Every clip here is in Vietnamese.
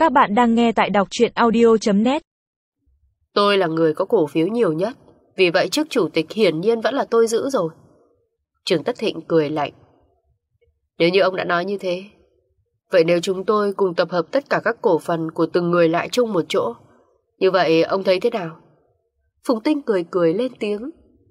Các bạn đang nghe tại đọc truyện audio.net. Tôi là người có cổ phiếu nhiều nhất, vì vậy chức chủ tịch hiển nhiên vẫn là tôi giữ rồi. Trương Tất Thịnh cười lạnh. Nếu như ông đã nói như thế, vậy nếu chúng tôi cùng tập hợp tất cả các cổ phần của từng người lại chung một chỗ, như vậy ông thấy thế nào? Phùng Tinh cười cười lên tiếng.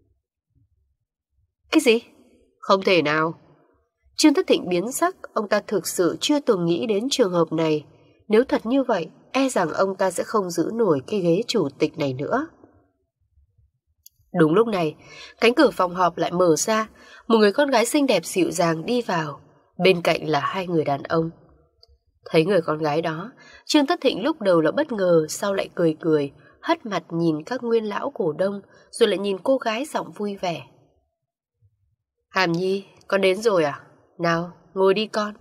Cái gì? Không thể nào. Trương Tất Thịnh biến sắc, ông ta thực sự chưa từng nghĩ đến trường hợp này. Nếu thật như vậy, e rằng ông ta sẽ không giữ nổi cái ghế chủ tịch này nữa. Đúng lúc này, cánh cửa phòng họp lại mở ra, một người con gái xinh đẹp dịu dàng đi vào, bên cạnh là hai người đàn ông. Thấy người con gái đó, Trương Tất Thịnh lúc đầu là bất ngờ, sau lại cười cười, hất mặt nhìn các nguyên lão cổ đông, rồi lại nhìn cô gái giọng vui vẻ. Hàm Nhi, con đến rồi à? Nào, ngồi đi con.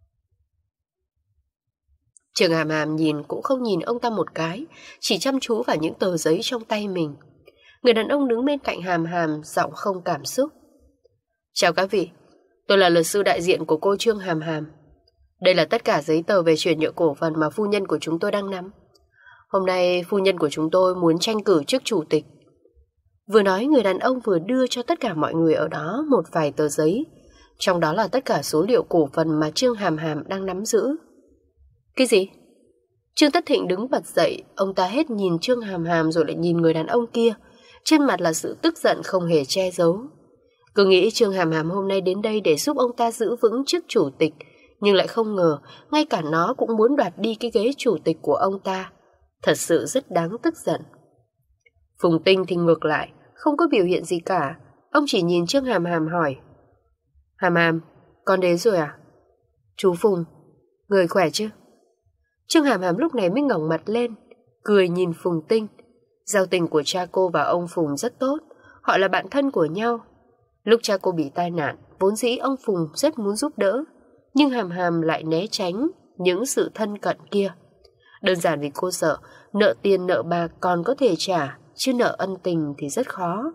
Trường Hàm Hàm nhìn cũng không nhìn ông ta một cái, chỉ chăm chú vào những tờ giấy trong tay mình. Người đàn ông đứng bên cạnh Hàm Hàm, giọng không cảm xúc. Chào các vị, tôi là luật sư đại diện của cô Trương Hàm Hàm. Đây là tất cả giấy tờ về chuyển nhượng cổ phần mà phu nhân của chúng tôi đang nắm. Hôm nay phu nhân của chúng tôi muốn tranh cử chức chủ tịch. Vừa nói, người đàn ông vừa đưa cho tất cả mọi người ở đó một vài tờ giấy, trong đó là tất cả số liệu cổ phần mà Trương Hàm Hàm đang nắm giữ. Cái gì? Trương Tất Thịnh đứng bật dậy, ông ta hết nhìn Trương Hàm Hàm rồi lại nhìn người đàn ông kia, trên mặt là sự tức giận không hề che giấu. Cứ nghĩ Trương Hàm Hàm hôm nay đến đây để giúp ông ta giữ vững chức chủ tịch, nhưng lại không ngờ ngay cả nó cũng muốn đoạt đi cái ghế chủ tịch của ông ta. Thật sự rất đáng tức giận. Phùng Tinh thì ngược lại, không có biểu hiện gì cả. Ông chỉ nhìn Trương Hàm Hàm hỏi. Hàm Hàm, con đến rồi à? Chú Phùng, người khỏe chứ? Trương Hàm Hàm lúc này mới ngẩng mặt lên, cười nhìn Phùng Tinh. Giao tình của cha cô và ông Phùng rất tốt, họ là bạn thân của nhau. Lúc cha cô bị tai nạn, vốn dĩ ông Phùng rất muốn giúp đỡ, nhưng Hàm Hàm lại né tránh những sự thân cận kia. Đơn giản vì cô sợ nợ tiền nợ bạc còn có thể trả, chứ nợ ân tình thì rất khó.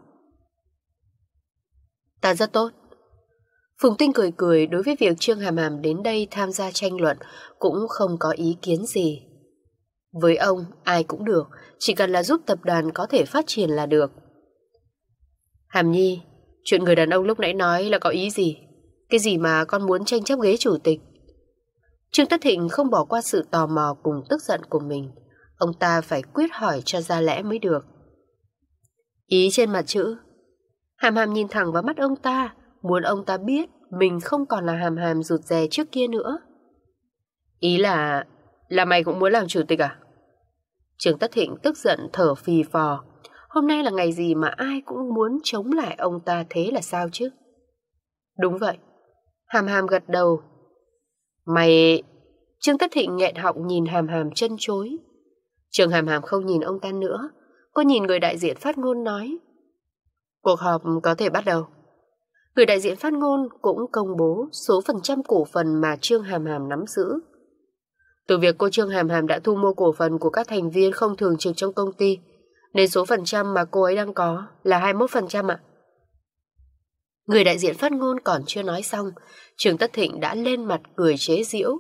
Ta rất tốt. Phùng Tinh cười cười, đối với việc Trương Hàm Hàm đến đây tham gia tranh luận cũng không có ý kiến gì. Với ông, ai cũng được, chỉ cần là giúp tập đoàn có thể phát triển là được. Hàm Nhi, chuyện người đàn ông lúc nãy nói là có ý gì? Cái gì mà con muốn tranh chấp ghế chủ tịch? Trương Tất Thịnh không bỏ qua sự tò mò cùng tức giận của mình. Ông ta phải quyết hỏi cho ra lẽ mới được. Ý trên mặt chữ. Hàm Hàm nhìn thẳng vào mắt ông ta, muốn ông ta biết mình không còn là Hàm Hàm rụt rè trước kia nữa. Ý là mày cũng muốn làm chủ tịch à? Trương Tất Thịnh tức giận thở phì phò. Hôm nay là ngày gì mà ai cũng muốn chống lại ông ta, thế là sao chứ? Đúng vậy. Hàm Hàm gật đầu. Mày... Trương Tất Thịnh nghẹn họng nhìn Hàm Hàm chân chối. Trương Hàm Hàm không nhìn ông ta nữa. Cô nhìn người đại diện phát ngôn nói. Cuộc họp có thể bắt đầu. Người đại diện phát ngôn cũng công bố số phần trăm cổ phần mà Trương Hàm Hàm nắm giữ. Từ việc cô Trương Hàm Hàm đã thu mua cổ phần của các thành viên không thường trực trong công ty, nên số phần trăm mà cô ấy đang có là 21% ạ. Người đại diện phát ngôn còn chưa nói xong, Trương Tất Thịnh đã lên mặt cười chế giễu.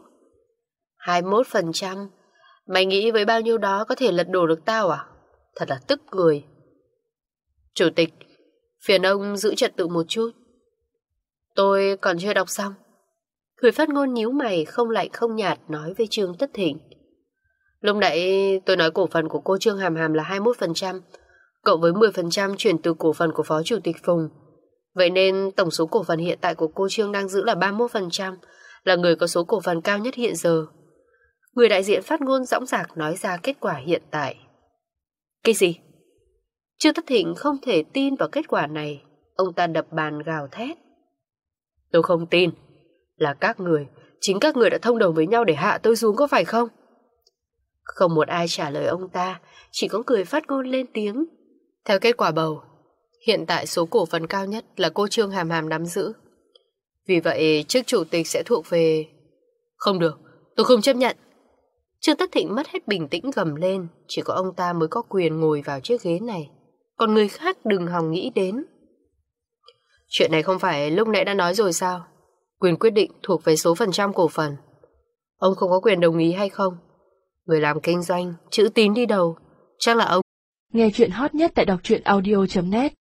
21%? Mày nghĩ với bao nhiêu đó có thể lật đổ được tao à? Thật là tức cười. Chủ tịch, phiền ông giữ trật tự một chút. Tôi còn chưa đọc xong. Người phát ngôn nhíu mày không lạnh không nhạt nói với Trương Tất Thịnh. Lúc nãy tôi nói cổ phần của cô Trương Hàm Hàm là 21%, cộng với 10% chuyển từ cổ phần của Phó Chủ tịch Phùng. Vậy nên tổng số cổ phần hiện tại của cô Trương đang giữ là 31%, là người có số cổ phần cao nhất hiện giờ. Người đại diện phát ngôn dõng dạc nói ra kết quả hiện tại. Cái gì? Trương Tất Thịnh không thể tin vào kết quả này. Ông ta đập bàn gào thét. Tôi không tin. Là các người, chính các người đã thông đồng với nhau để hạ tôi xuống có phải không? Không một ai trả lời ông ta, chỉ có người phát ngôn lên tiếng. Theo kết quả bầu, hiện tại số cổ phần cao nhất là cô Trương Hàm Hàm nắm giữ. Vì vậy chức chủ tịch sẽ thuộc về... Không được, tôi không chấp nhận. Trương Tất Thịnh mất hết bình tĩnh gầm lên. Chỉ có ông ta mới có quyền ngồi vào chiếc ghế này, còn người khác đừng hòng nghĩ đến. Chuyện này không phải lúc nãy đã nói rồi sao? Quyền quyết định thuộc về số phần trăm cổ phần. Ông không có quyền đồng ý hay không? Người làm kinh doanh, chữ tín đi đầu. Chắc là ông. Nghe chuyện hot nhất tại đọc truyện audio.net